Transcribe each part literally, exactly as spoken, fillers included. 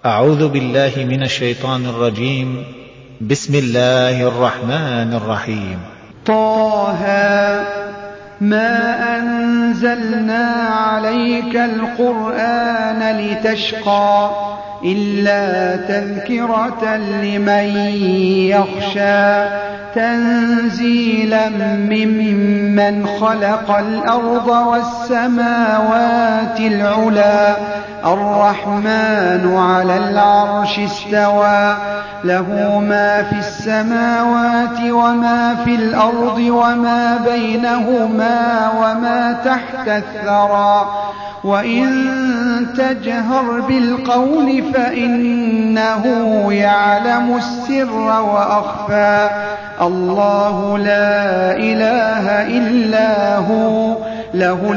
أعوذ بالله من الشيطان الرجيم. بسم الله الرحمن الرحيم. طه ما أنزلنا عليك القرآن لتشقى إلا تذكرة لمن يخشى تنزيلا ممن خلق الأرض والسماوات العلى الرحمن على العرش استوى له ما في السماوات وما في الأرض وما بينهما وما تحت الثرى وإن تجهر بالقول فإنه يعلم السر وأخفى الله لا إله إلا هو له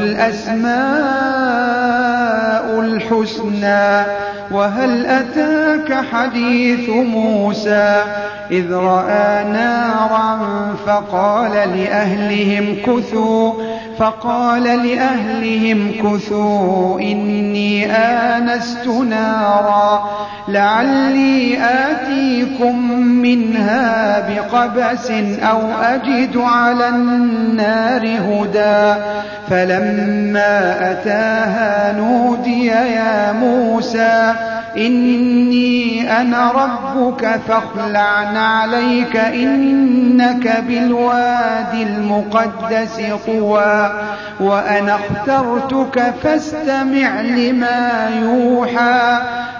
الأسماء الحسنى. وهل أتاك حديث موسى إذ رأى نارا فقال لأهلهم كثوا فقال لأهلهم كثوا إني آنست نارا لعلي آتيكم منها بقبس أو أجد على النار هدى فلما أتاها نودي يا موسى إني أنا ربك فاخلع نعليك إنك بالوادي المقدس طوى وأنا اخترتك فاستمع لما يوحى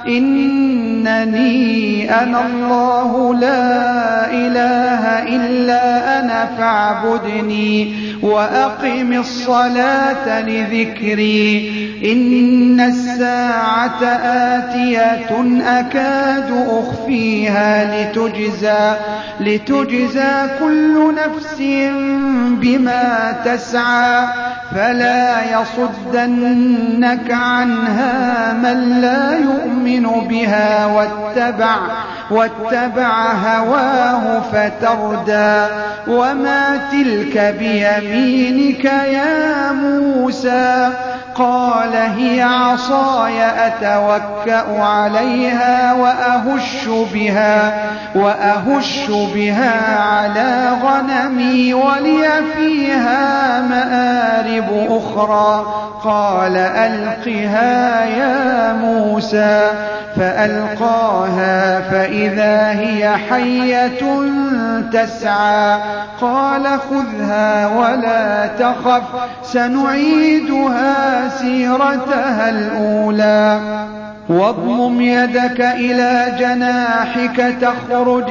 إنني أنا الله لا إله إلا أنا فاعبدني وأقم الصلاة لذكري إن الساعة آتية أكاد أخفيها لتجزى, لتجزى كل نفس بما تسعى فلا يصدنك عنها من لا يؤمن بها واتبع, واتبع هواه فتردى وما تلك بيمينك يا موسى قال هي عصاي أتوكأ عليها وأهش بها, وأهش بها على غنمي ولي فيها مآرب أخرى قال ألقها يا موسى فألقاها فإذا هي حية تسعى قال خذها ولا تخف سنعيدها سيرتها الأولى واضمم يدك إلى جناحك تخرج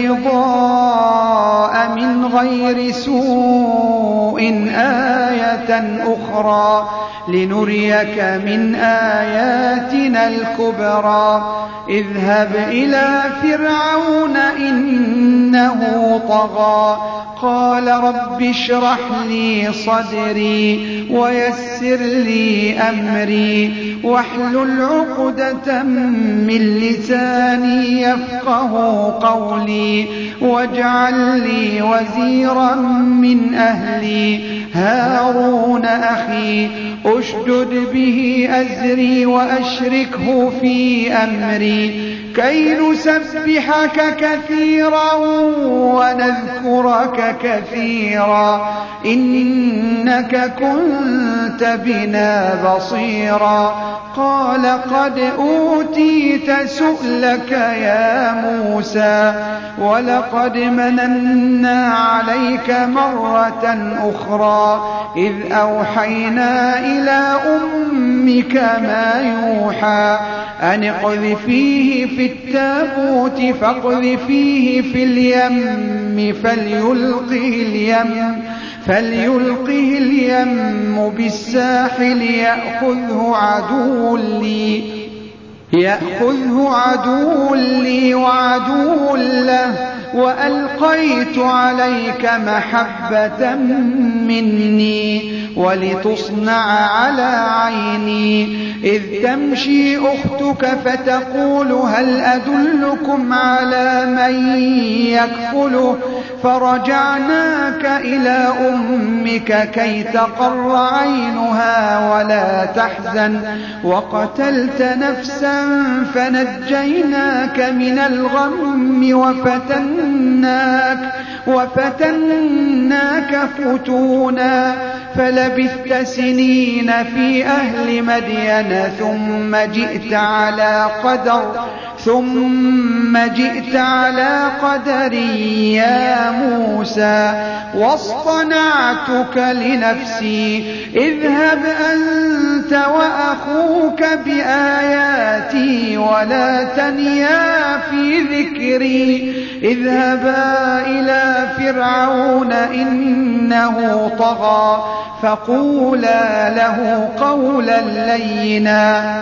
بيضاء من غير سوء آية أخرى لنريك من آياتنا الكبرى اذهب إلى فرعون إنه طغى قال رب اشرح لي صدري ويسر لي أمري واحلل عقدة من لساني يفقه قولي واجعل لي وزيرا من أهلي هارون أخي أشدد به أزري وأشركه في أمري كي نسبحك كثيرا ونذكرك كثيرا إنك كنت بنا بصيرا قال قد أوتيت سؤلك يا موسى ولقد مننا عليك مرة أخرى إذ أوحينا إلى أمك ما يوحى أن اقذفيه في التابوت فاقذفيه في اليم فليلقه اليم فليلقه اليم بالساحل يأخذه عدو لي يأخذه عدو لي وعدو له وألقيت عليك محبة مني ولتصنع على عيني إذ تمشي أختك فتقول هل أدلكم على من يكفله فرجعناك إلى أمك كي تقر عينها ولا تحزن وقتلت نفسا فنجيناك من الغم وفتناك وفتناك فتونا فلبثت سنين في أهل مدين ثم جئت على قدر ثم جئت على قدر يا موسى واصطنعتك لنفسي اذهب أنت وأخوك بآياتي ولا تنيا في ذكري اذهبا إلى فرعون إنه طغى فقولا له قولا لينا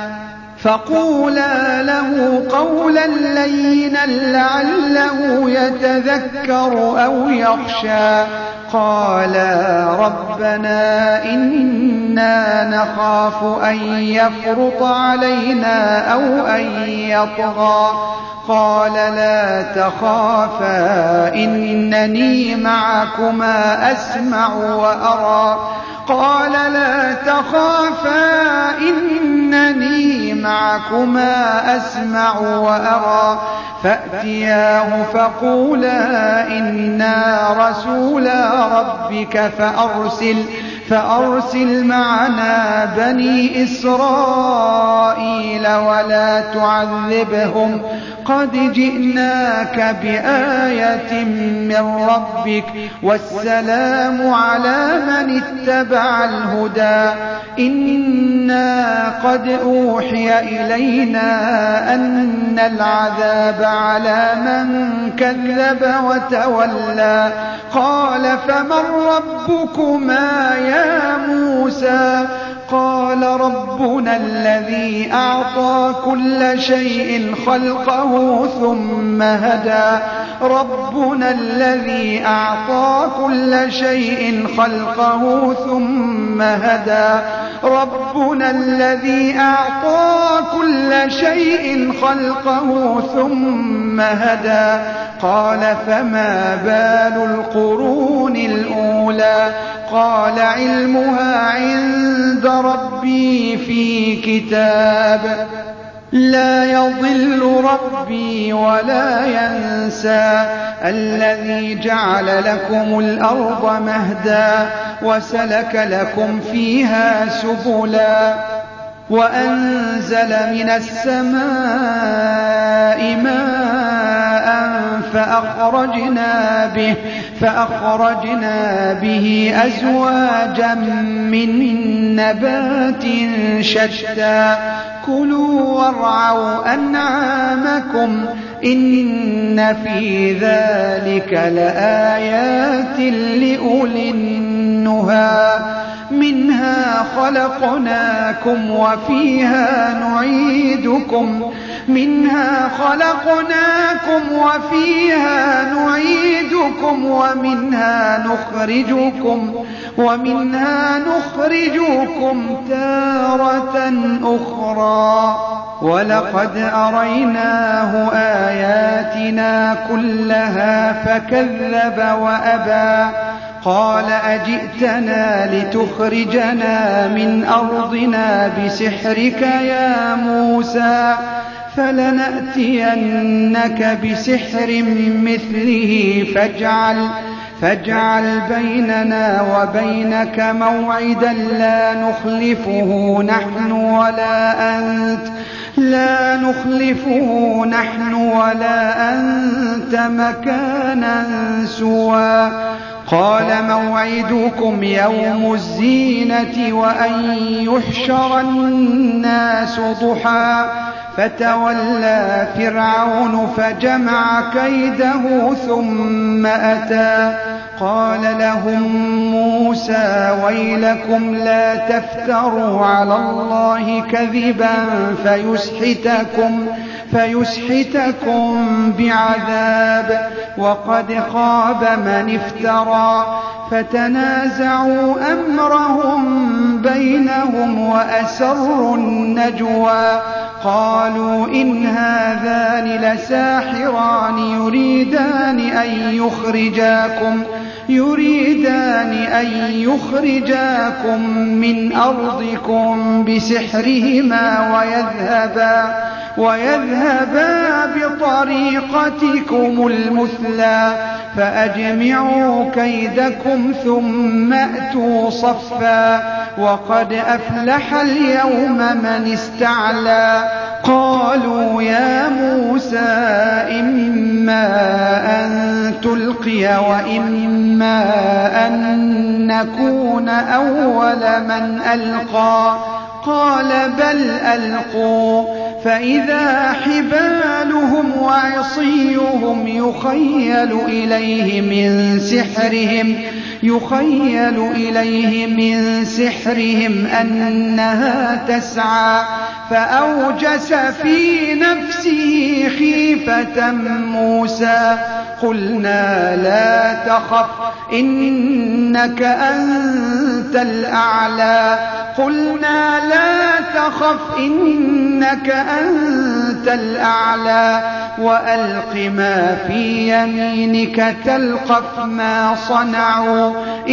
فقولا له قولا لينا لعله يتذكر أو يخشى قالا ربنا إنا نخاف أن يفرط علينا أو أن يطغى قال لا تخافا إنني معكما أسمع وأرى قال لا تخافا إنني معكما أسمع وأرى فأتياه فقولا إنا رسولا ربك فأرسل فأرسل معنا بني إسرائيل ولا تعذبهم قد جئناك بآية من ربك والسلام على من اتبع الهدى إنا قد أوحي إلينا أن العذاب على من كذب وتولى قال فمن ربكما يا موسى قال ربنا الذي أعطى كل شيء خلقه ثم هدى ربنا الذي أعطى كل شيء خلقه ثم هدى ربنا الذي أعطى كل شيء خلقه ثم هدى قال فما بال القرون الأولى قال علمها عند ربي في كتاب لا يضل ربي ولا ينسى الذي جعل لكم الأرض مهدا وسلك لكم فيها سبلا وأنزل من السماء ماء فأخرجنا به فأخرجنا به أزواجا من نبات شتى كلوا وارعوا أنعامكم إن في ذلك لآيات لأولي النهى منها خلقناكم وفيها نعيدكم منها خلقناكم وفيها نعيدكم ومنها نخرجكم ومنها نخرجكم تارة أخرى ولقد أريناه آياتنا كلها فكذب وأبى قال أجئتنا لتخرجنا من أرضنا بسحرك يا موسى فلنأتينك بسحر مثله فاجعل فاجعل بيننا وبينك موعدا لا نخلفه نحن ولا أنت لا نخلفه نحن ولا أنت مكانا سوى قال موعدكم يوم الزينة وأن يحشر الناس ضحى فتولى فرعون فجمع كيده ثم أتى قال لهم موسى ويلكم لا تفتروا على الله كذبا فيسحتكم فيسحتكم بعذاب، وقد خاب من افترى. فتنازعوا أمرهم بينهم وأسروا النجوى، قالوا إن هذان لساحران يريدان أن يخرجاكم يريدان أن يخرجاكم من أرضكم بسحرهما ويذهبا ويذهبا بطريقتكم المثلى، فأجمعوا كيدكم ثم أتوا صفا، وقد أفلح اليوم من استعلى. قالوا يا موسى إما أن تلقي وإما أن نكون أول من ألقى، قال بل ألقوا، فإذا حبالهم وعصيهم يخيل إليه من سحرهم يخيل إليه من سحرهم أنها تسعى، فأوجس في نفسه خيفة موسى. قلنا لا تخف إنك أنت الأعلى قلنا لا تخف إنك أنت الأعلى وألق ما في يمينك تلقف ما صنعوا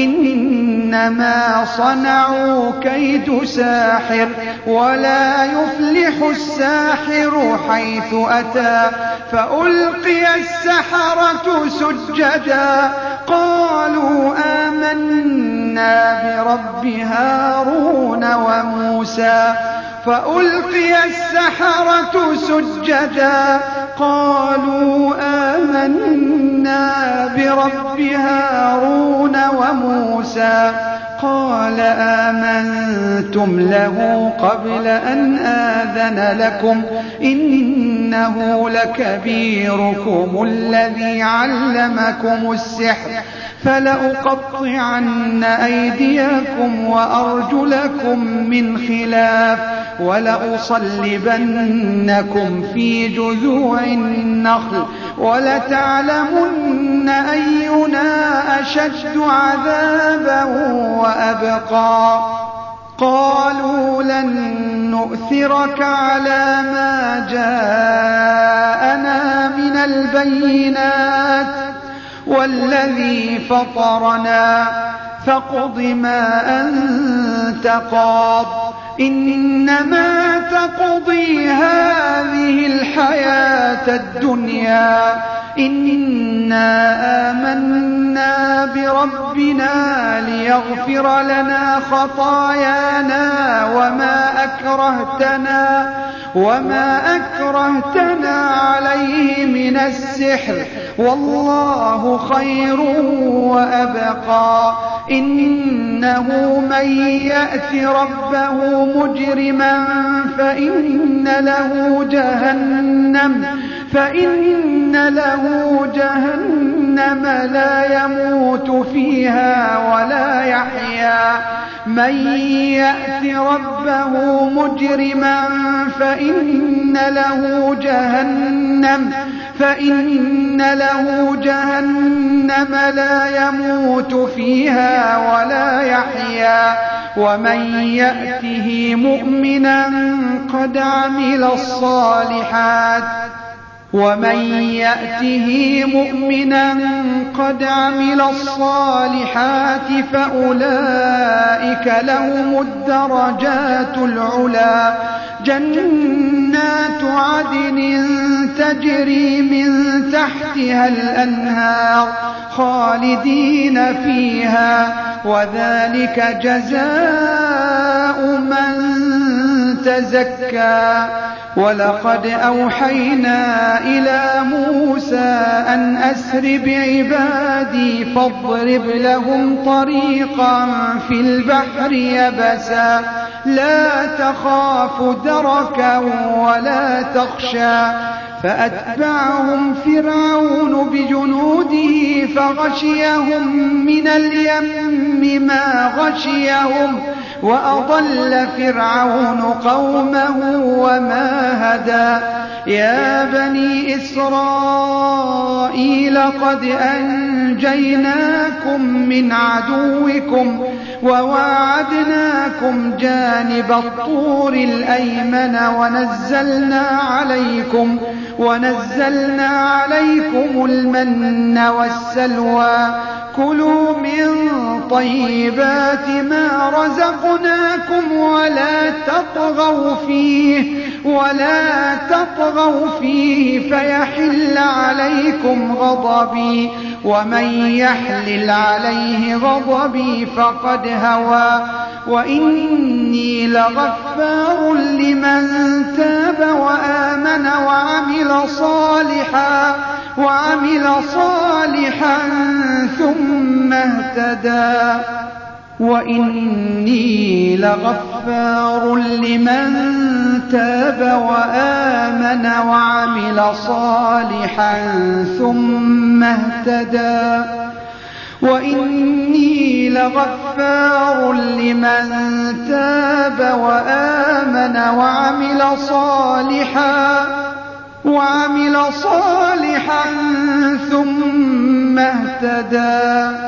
إنما صنعوا كيد ساحر ولا يفلح الساحر حيث أتى. فألقي السحرة سجدا قالوا آمنا برب هارون وموسى فألقي السحرة سجدا قالوا آمنا برب هارون وموسى قال آمنتم له قبل أن آذن لكم إنه لكبيركم الذي علمكم السحر فلأقطعن أيديكم وأرجلكم من خلاف ولأصلبنكم في جذوع النخل ولتعلمن أينا أشد عذابا وأبقى. قالوا لن نؤثرك على ما جاءنا من البينات والذي فطرنا فاقض ما أنت قاض إنما تقضي هذه الحياة الدنيا إنا آمنا بربنا ليغفر لنا خطايانا وما أكرهتنا وما أكرهتنا عليه من السحر والله خير وأبقى. إنه من يأت ربه مجرما فإن له جهنم فإن له جهنم لا يموت فيها ولا يحيا. من يأت ربه مجرما فإن له جهنم فإن له جهنم لا يموت فيها ولا يحيا. ومن يأته مؤمنا قد عمل الصالحات ومن يأته مؤمنا قد عمل الصالحات فأولئك لهم الدرجات العلى جنات عدن تجري من تحتها الأنهار خالدين فيها وذلك جزاء من تزكى. ولقد أوحينا إلى موسى أن أسر بعبادي فاضرب لهم طريقا في البحر يبسا لا تخاف دركا ولا تخشى. فأتبعهم فرعون بجنوده فغشيهم من اليم ما غشيهم وأضل فرعون قومه وما هدى. يا بني إسرائيل قد أنجيناكم من عدوكم وواعدناكم جانب الطور الأيمن ونزلنا عليكم ونزلنا عليكم المن والسلوى كلوا من طيبات ما رزقناكم ولا تطغوا فيه ولا تطغوا فيه فيحل عليكم غضبي ومن يحلل عليه غضبي فقد هوى وإني لغفار لمن تاب وآمن وعمل صالحا وعمل صالحا ثم اهتدى وإني لغفار لمن تاب وآمن وعمل صالحا ثم اهتدى وإني لغفار لمن تاب وآمن وعمل صالحا وعمل صالحا ثم اهتدى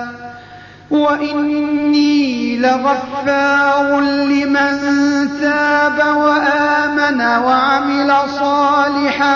وإني لغفار لمن تاب وآمن وعمل صالحا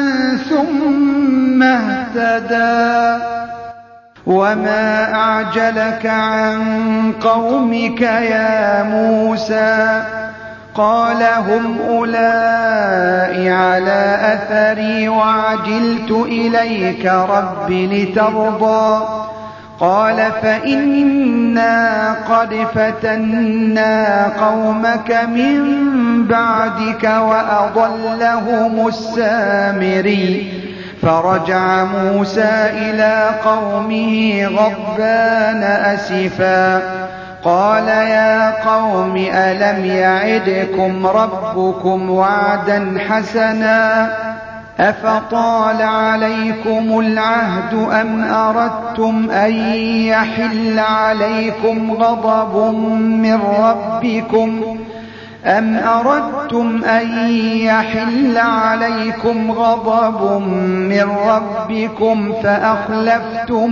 ثم اهتدى وما أعجلك عن قومك يا موسى قال هم أولئك على أثري وعجلت إليك رب لترضى قال فإنا قد فتنا قومك من بعدك وأضلهم السامري فرجع موسى إلى قومه غضبان أسفا قال يا قوم ألم يعدكم ربكم وعدا حسنا أفطال عليكم العهد أم أردتم أن يحل عليكم غضب من ربكم أم أردتم أن يحل عليكم غضب من ربكم فأخلفتم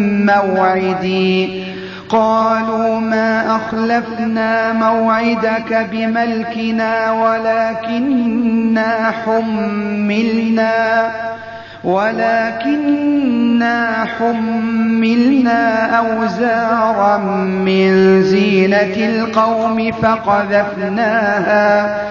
موعدي قالوا ما أخلفنا موعدك بملكنا ولكننا حملنا ولكننا حملنا أوزارا من زينة القوم فقذفناها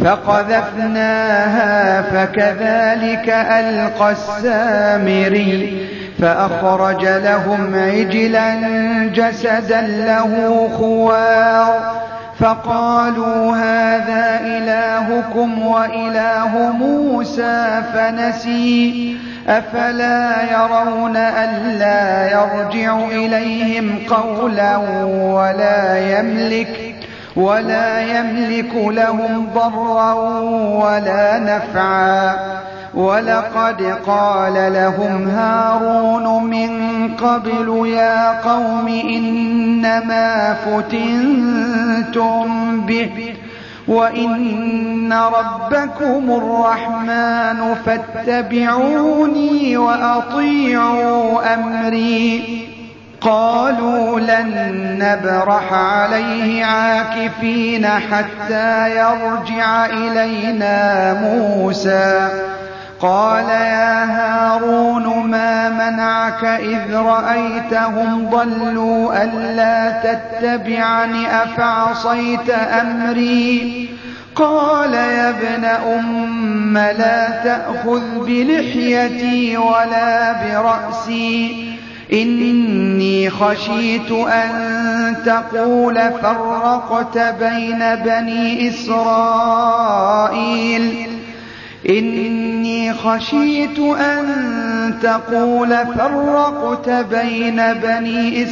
فقذفناها فكذلك ألقى السامري فأخرج لهم عجلا جسدا له خوار فقالوا هذا إلهكم وإله موسى فنسي أفلا يرون ألا يرجع إليهم قولا ولا يملك ولا يملك لهم ضرا ولا نفعا ولقد قال لهم هارون من قبل يا قوم إنما فتنتم به وإن ربكم الرحمن فاتبعوني وأطيعوا أمري قالوا لن نبرح عليه عاكفين حتى يرجع إلينا موسى قال يا هارون ما منعك إذ رأيتهم ضلوا ألا تتبعني أفعصيت أمري قال يا ابن أم لا تأخذ بلحيتي ولا برأسي إني خشيت أن تقول فرقت بين بني إسرائيل إني خشيت أن تقول فرقت بين بني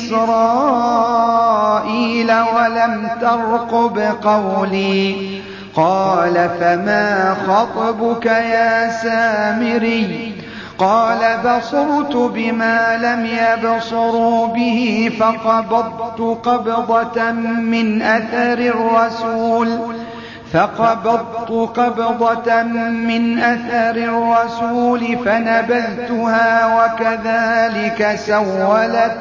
إسرائيل ولم ترقب قولي قال فما خطبك يا سامري قال بصرت بما لم يبصروا به فقبضت قبضة من أثر الرسول فقبضت قبضة من أثر الرسول فنبذتها وكذلك سولت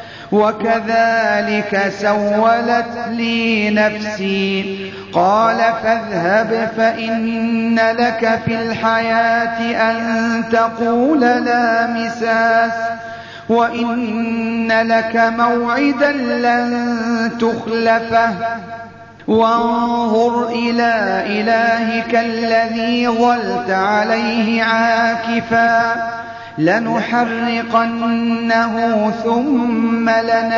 وكذلك سولت لي نفسي. قال فاذهب فإن لك في الحياة أن تقول لا مساس وإن لك موعدا لن تخلفه وانظر إلى إلهك الذي ظلت عليه عاكفا لنحرقنه ثم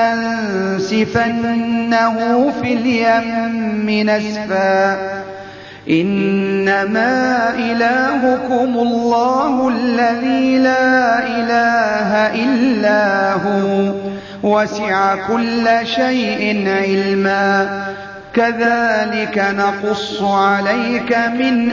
لننسفنه في اليم نسفا. إنما إلهكم الله الذي لا إله إلا هو وسع كل شيء علما. كذلك نقص عليك من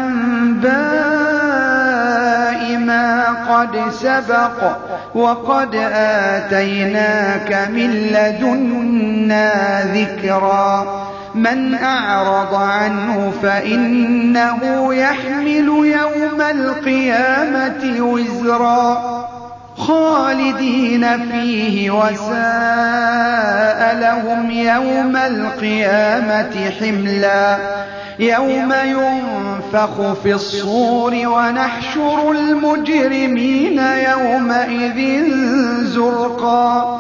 أنباء ما قد سبق وقد آتيناك من لدنا ذكرا. من أعرض عنه فإنه يحمل يوم القيامة وزرا خالدين فيه وساء لهم يوم القيامة حملا. يوم ينفخ في الصور ونحشر المجرمين يومئذ زرقا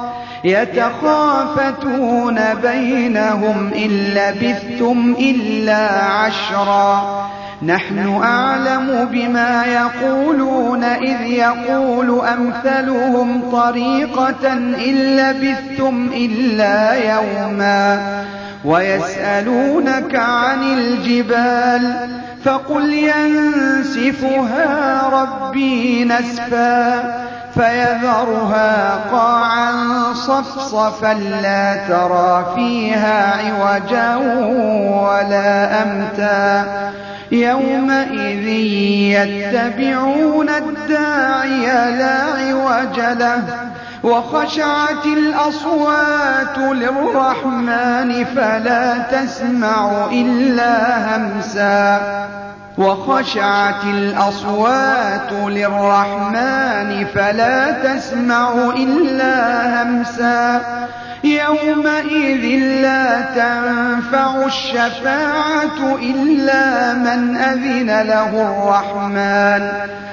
يتخافتون بينهم إن لبثتم إلا عشرا. نحن أعلم بما يقولون إذ يقول أمثلهم طريقة إن لبثتم إلا يوما ويسألونك عن الجبال فقل ينسفها ربي نسفا فيذرها قاعا صفصفا لا ترى فيها عوجا ولا أمتا. يومئذ يتبعون الداعي لا عوج له وخشعت الأصوات للرحمن فلا تسمع إلا همسا. وخشعت الأصوات للرحمن فلا تسمع إلا همسا. يومئذ لا تنفع الشفاعة إلا من أذن له الرحمن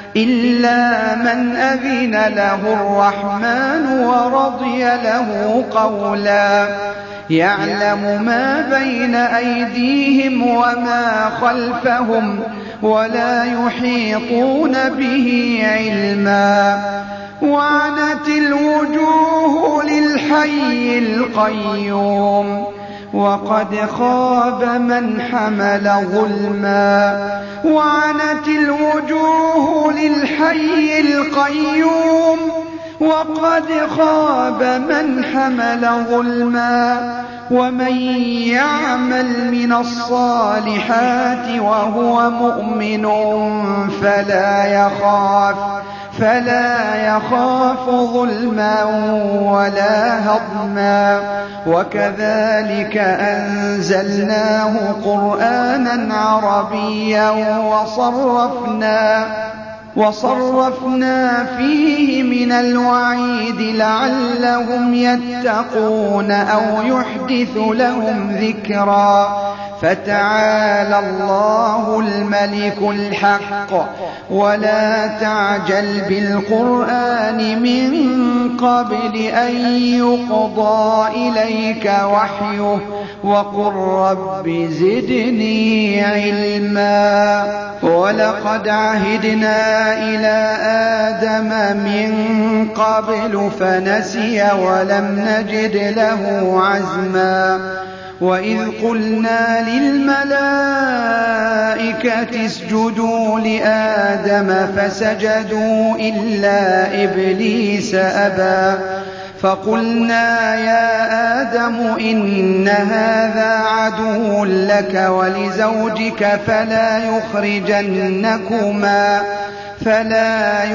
إلا من أذن له الرحمن ورضي له قولا. يعلم ما بين أيديهم وما خلفهم ولا يحيطون به علما. وعنت الوجوه للحي القيوم وقد خاب من حمل ظلما. وعنت الوجوه للحي القيوم وقد خاب من حمل ظلما. ومن يعمل من الصالحات وهو مؤمن فلا يخاف فلا يخاف ظلما ولا هضما. وكذلك أنزلناه قرآنا عربيا وصرفنا وصرفنا فيه من الوعيد لعلهم يتقون أو يحدث لهم ذكرا. فتعالى الله الملك الحق ولا تعجل بالقرآن من قبل أن يقضى إليك وحيه وقل رب زدني علما. ولقد عهدنا إلى آدم من قبل فنسي ولم نجد له عزما. وإذ قلنا للملائكة اسجدوا لآدم فسجدوا إلا إبليس أبى. فقلنا يا آدم إن هذا عدو لك ولزوجك فلا يخرجنكما فلا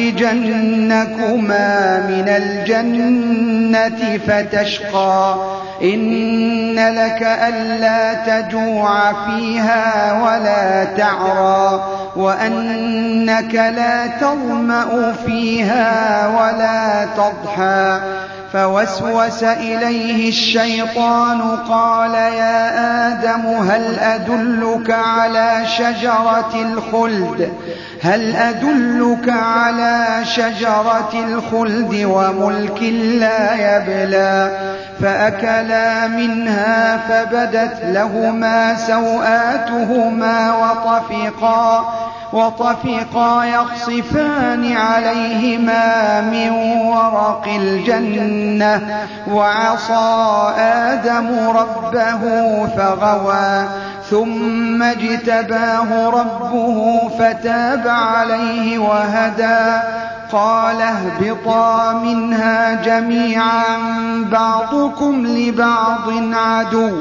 يخرجنكما من الجنة فتشقى. إن لك ألا تجوع فيها ولا تعرى وأنك لا تظمأ فيها ولا تضحى فوسوس إليه الشيطان قال يا آدم هل أدلك على شجرة الخلد هل أدلك على شجرة الخلد وملك لا يبلى فأكلا منها فبدت لهما سوآتهما وطفقا وطفقا يخصفان عليهما من ورق الجنة وعصى آدم ربه فغوى ثم اجتباه ربه فتاب عليه وهدى قال اهبطا منها جميعا بعضكم لبعض عدو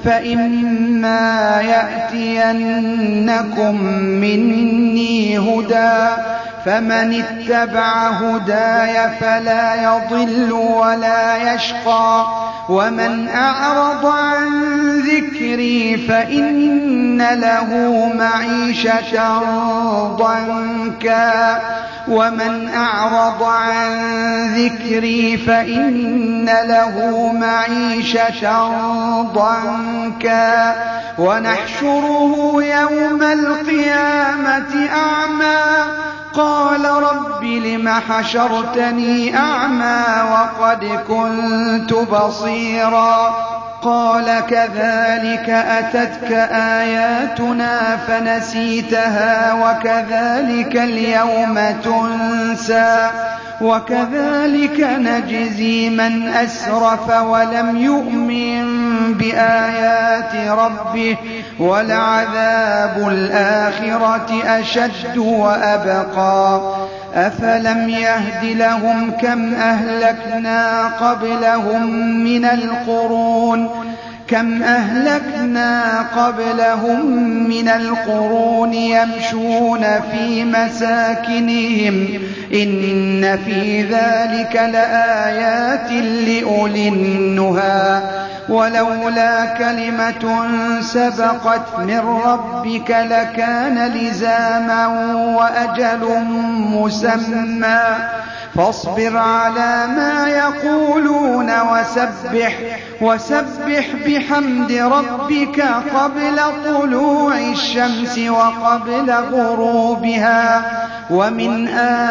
فإما يأتينكم مني هدى فمن اتبع هداي فلا يضل ولا يشقى ومن أعرض عن ذكري فإن له معيشة ضنكا ومن أعرض عن ذكري فإن له معيشة ضنكا ونحشره يوم القيامة أعمى قال رب لم حشرتني أعمى وقد كنت بصيرا قال كذلك أتتك آياتنا فنسيتها وكذلك اليوم تنسى وكذلك نجزي من أسرف ولم يؤمن بآيات ربه ولعذاب الآخرة أشد وأبقى أفلم يهد لهم كم أهلكنا قبلهم من القرون كم أهلكنا قبلهم من القرون يمشون في مساكنهم إن في ذلك لآيات لأولي النهى ولولا كلمة سبقت من ربك لكان لزاما وأجل مسمى فاصبر على ما يقولون وسبح وسبح بحمد ربك قبل طلوع الشمس وقبل غروبها ومن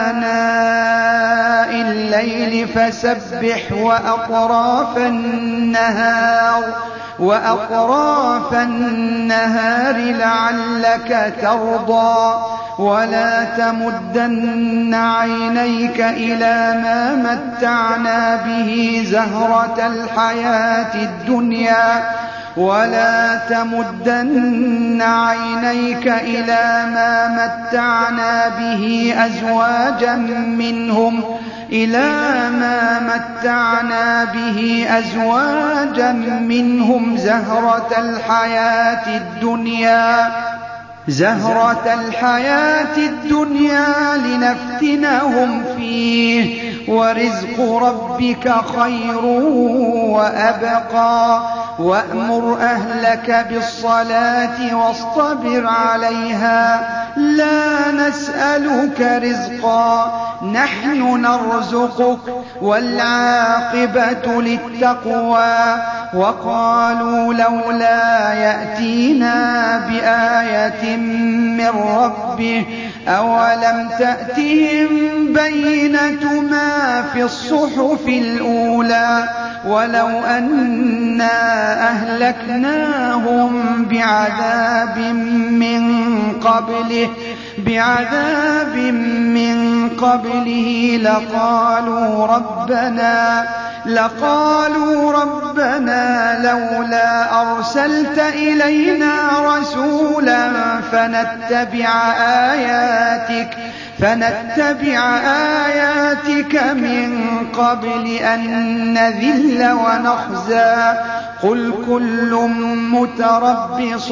آناء الليل فسبح وأطراف النهار وأطراف النهار لعلك ترضى ولا تمدن عينيك إلى ما متعنا به زهرة الحياة الدنيا ولا تمدن عينيك إلى ما متعنا به أزواجا منهم إلى ما متعنا به أزواجا منهم زهرة الحياة الدنيا زهرة الحياة الدنيا لنفتنهم فيه ورزق ربك خير وأبقى وأمر أهلك بالصلاة واصطبر عليها لا نسألك رزقا نحن نرزقك والعاقبة للتقوى وقالوا لولا يأتينا بآية من ربه أولم تأتهم بينة ما في الصحف الأولى ولو أنا أهلكناهم بعذاب من قبله بعذاب من قبله لقالوا ربنا لقالوا ربنا لولا أرسلت إلينا رسولا فنتبع آياتك فنتبع آياتك من قبل أن نذل ونخزى قل كل متربص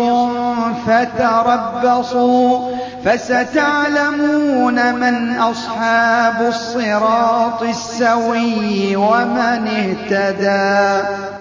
فتربصوا فستعلمون من أصحاب الصراط السوي ومن اهتدى.